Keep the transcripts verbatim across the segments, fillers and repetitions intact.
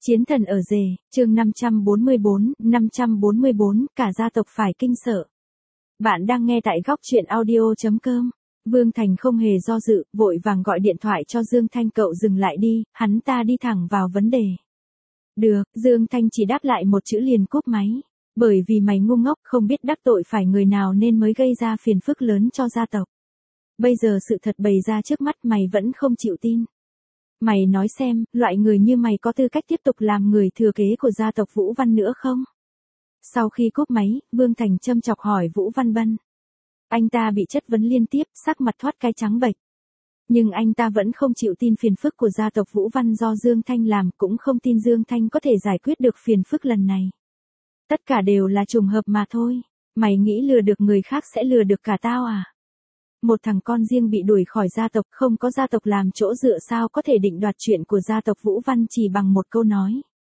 Chiến thần ở rể, chương năm trăm bốn mươi bốn, năm trăm bốn mươi bốn, cả gia tộc phải kinh sợ. Bạn đang nghe tại góc truyện audio chấm com. Vương Thành không hề do dự, vội vàng gọi điện thoại cho Dương Thanh, cậu dừng lại đi, hắn ta đi thẳng vào vấn đề. Được, Dương Thanh chỉ đáp lại một chữ liền cúp máy. Bởi vì mày ngu ngốc không biết đắc tội phải người nào nên mới gây ra phiền phức lớn cho gia tộc. Bây giờ sự thật bày ra trước mắt mày vẫn không chịu tin. Mày nói xem, loại người như mày có tư cách tiếp tục làm người thừa kế của gia tộc Vũ Văn nữa không? Sau khi cúp máy, Vương Thành châm chọc hỏi Vũ Văn Bân. Anh ta bị chất vấn liên tiếp, sắc mặt thoát cái trắng bệch. Nhưng anh ta vẫn không chịu tin phiền phức của gia tộc Vũ Văn do Dương Thanh làm, cũng không tin Dương Thanh có thể giải quyết được phiền phức lần này. Tất cả đều là trùng hợp mà thôi. Mày nghĩ lừa được người khác sẽ lừa được cả tao à? Một thằng con riêng bị đuổi khỏi gia tộc, không có gia tộc làm chỗ dựa sao có thể định đoạt chuyện của gia tộc Vũ Văn chỉ bằng một câu nói.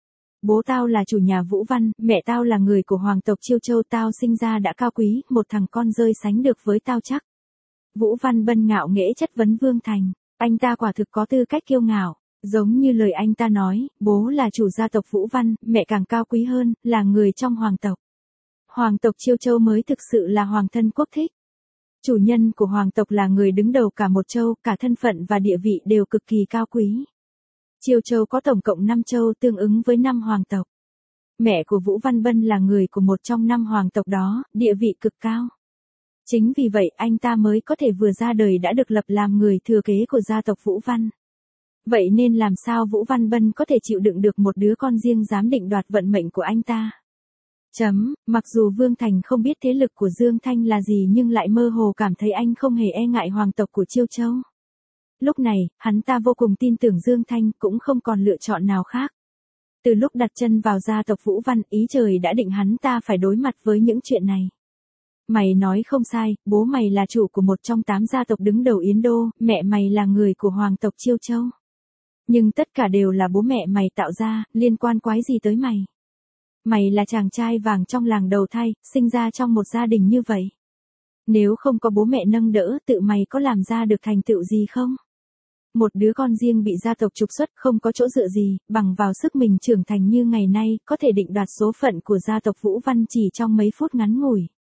Bố tao là chủ nhà Vũ Văn, mẹ tao là người của hoàng tộc Chiêu Châu, tao sinh ra đã cao quý, một thằng con rơi sánh được với tao chắc. Vũ Văn Bân ngạo nghễ chất vấn Vương Thành, anh ta quả thực có tư cách kiêu ngạo, giống như lời anh ta nói, bố là chủ gia tộc Vũ Văn, mẹ càng cao quý hơn, là người trong hoàng tộc. Hoàng tộc Chiêu Châu mới thực sự là hoàng thân quốc thích. Chủ nhân của hoàng tộc là người đứng đầu cả một châu, cả thân phận và địa vị đều cực kỳ cao quý. Chiêu Châu có tổng cộng năm châu tương ứng với năm hoàng tộc. Mẹ của Vũ Văn Bân là người của một trong năm hoàng tộc đó, địa vị cực cao. Chính vì vậy anh ta mới có thể vừa ra đời đã được lập làm người thừa kế của gia tộc Vũ Văn. Vậy nên làm sao Vũ Văn Bân có thể chịu đựng được một đứa con riêng dám định đoạt vận mệnh của anh ta? Chấm, mặc dù Vương Thành không biết thế lực của Dương Thanh là gì nhưng lại mơ hồ cảm thấy anh không hề e ngại hoàng tộc của Chiêu Châu. Lúc này, hắn ta vô cùng tin tưởng Dương Thanh, cũng không còn lựa chọn nào khác. Từ lúc đặt chân vào gia tộc Vũ Văn, ý trời đã định hắn ta phải đối mặt với những chuyện này. Mày nói không sai, bố mày là chủ của một trong tám gia tộc đứng đầu Yến Đô, mẹ mày là người của hoàng tộc Chiêu Châu. Nhưng tất cả đều là bố mẹ mày tạo ra, liên quan quái gì tới mày? Mày là chàng trai vàng trong làng đầu thai, sinh ra trong một gia đình như vậy. Nếu không có bố mẹ nâng đỡ, tự mày có làm ra được thành tựu gì không? Một đứa con riêng bị gia tộc trục xuất, không có chỗ dựa gì, bằng vào sức mình trưởng thành như ngày nay, có thể định đoạt số phận của gia tộc Vũ Văn chỉ trong mấy phút ngắn ngủi.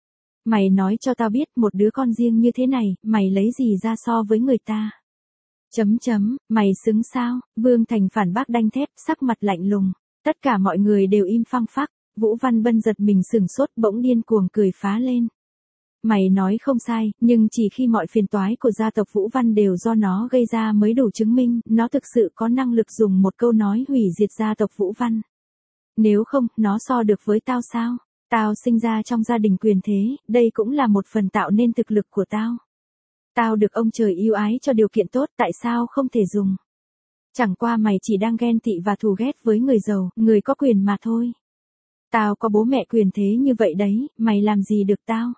Mày nói cho tao biết, một đứa con riêng như thế này, mày lấy gì ra so với người ta? Chấm chấm, mày xứng sao? Vương Thành phản bác đanh thép, sắc mặt lạnh lùng. Tất cả mọi người đều im phăng phắc, Vũ Văn Bân giật mình sửng sốt, bỗng điên cuồng cười phá lên. Mày nói không sai, nhưng chỉ khi mọi phiền toái của gia tộc Vũ Văn đều do nó gây ra mới đủ chứng minh, nó thực sự có năng lực dùng một câu nói hủy diệt gia tộc Vũ Văn. Nếu không, nó so được với tao sao? Tao sinh ra trong gia đình quyền thế, đây cũng là một phần tạo nên thực lực của tao. Tao được ông trời yêu ái cho điều kiện tốt, tại sao không thể dùng? Chẳng qua mày chỉ đang ghen tị và thù ghét với người giàu, người có quyền mà thôi. Tao có bố mẹ quyền thế như vậy đấy, mày làm gì được tao?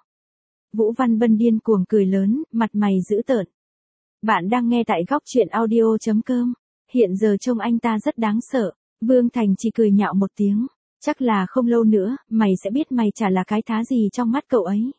Vũ Văn Bân điên cuồng cười lớn, mặt mày dữ tợn. Bạn đang nghe tại góc truyện audio chấm com. Hiện giờ trông anh ta rất đáng sợ. Vương Thành chỉ cười nhạo một tiếng. Chắc là không lâu nữa, mày sẽ biết mày chả là cái thá gì trong mắt cậu ấy.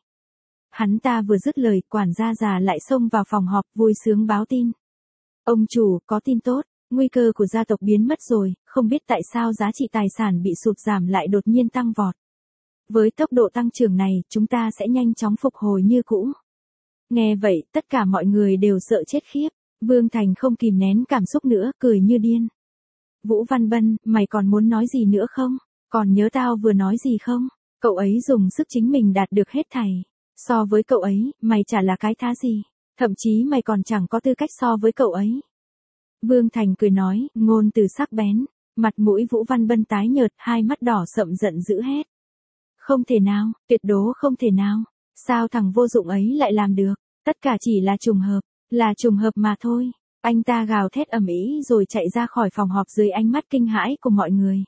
Hắn ta vừa dứt lời, quản gia già lại xông vào phòng họp vui sướng báo tin. Ông chủ, có tin tốt. Nguy cơ của gia tộc biến mất rồi, không biết tại sao giá trị tài sản bị sụt giảm lại đột nhiên tăng vọt. Với tốc độ tăng trưởng này, chúng ta sẽ nhanh chóng phục hồi như cũ. Nghe vậy, tất cả mọi người đều sợ chết khiếp. Vương Thành không kìm nén cảm xúc nữa, cười như điên. Vũ Văn Bân, mày còn muốn nói gì nữa không? Còn nhớ tao vừa nói gì không? Cậu ấy dùng sức chính mình đạt được hết thảy. So với cậu ấy, mày chả là cái thá gì. Thậm chí mày còn chẳng có tư cách so với cậu ấy. Vương Thành cười nói, ngôn từ sắc bén, mặt mũi Vũ Văn Bân tái nhợt, hai mắt đỏ sậm giận dữ hét. Không thể nào, tuyệt đố không thể nào, sao thằng vô dụng ấy lại làm được, tất cả chỉ là trùng hợp, là trùng hợp mà thôi. Anh ta gào thét ầm ĩ rồi chạy ra khỏi phòng họp dưới ánh mắt kinh hãi của mọi người.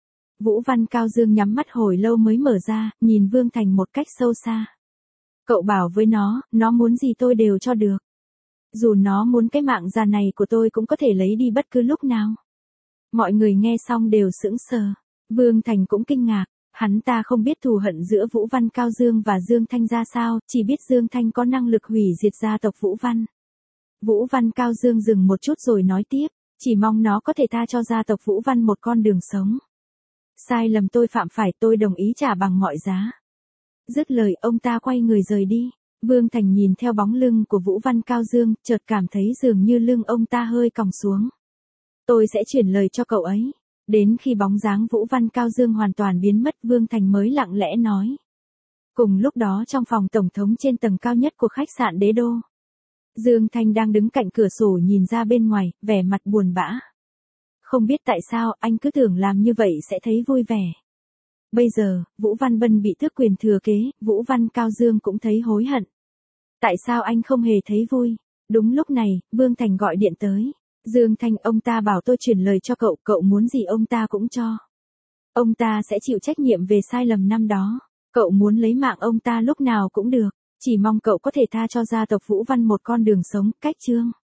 Vũ Văn Cao Dương nhắm mắt hồi lâu mới mở ra, nhìn Vương Thành một cách sâu xa. Cậu bảo với nó, nó muốn gì tôi đều cho được. Dù nó muốn cái mạng già này của tôi cũng có thể lấy đi bất cứ lúc nào. Mọi người nghe xong đều sững sờ. Vương Thành cũng kinh ngạc. Hắn ta không biết thù hận giữa Vũ Văn Cao Dương và Dương Thanh ra sao, chỉ biết Dương Thanh có năng lực hủy diệt gia tộc Vũ Văn. Vũ Văn Cao Dương dừng một chút rồi nói tiếp. Chỉ mong nó có thể tha cho gia tộc Vũ Văn một con đường sống. Sai lầm tôi phạm phải tôi đồng ý trả bằng mọi giá. Dứt lời ông ta quay người rời đi. Vương Thành nhìn theo bóng lưng của Vũ Văn Cao Dương, chợt cảm thấy dường như lưng ông ta hơi còng xuống. Tôi sẽ chuyển lời cho cậu ấy. Đến khi bóng dáng Vũ Văn Cao Dương hoàn toàn biến mất, Vương Thành mới lặng lẽ nói. Cùng lúc đó trong phòng tổng thống trên tầng cao nhất của khách sạn Đế Đô, Dương Thanh đang đứng cạnh cửa sổ nhìn ra bên ngoài, vẻ mặt buồn bã. Không biết tại sao anh cứ tưởng làm như vậy sẽ thấy vui vẻ. Bây giờ, Vũ Văn Bân bị tước quyền thừa kế, Vũ Văn Cao Dương cũng thấy hối hận. Tại sao anh không hề thấy vui? Đúng lúc này, Vương Thành gọi điện tới. Dương Thanh, ông ta bảo tôi chuyển lời cho cậu, cậu muốn gì ông ta cũng cho. Ông ta sẽ chịu trách nhiệm về sai lầm năm đó. Cậu muốn lấy mạng ông ta lúc nào cũng được. Chỉ mong cậu có thể tha cho gia tộc Vũ Văn một con đường sống. Cách chương.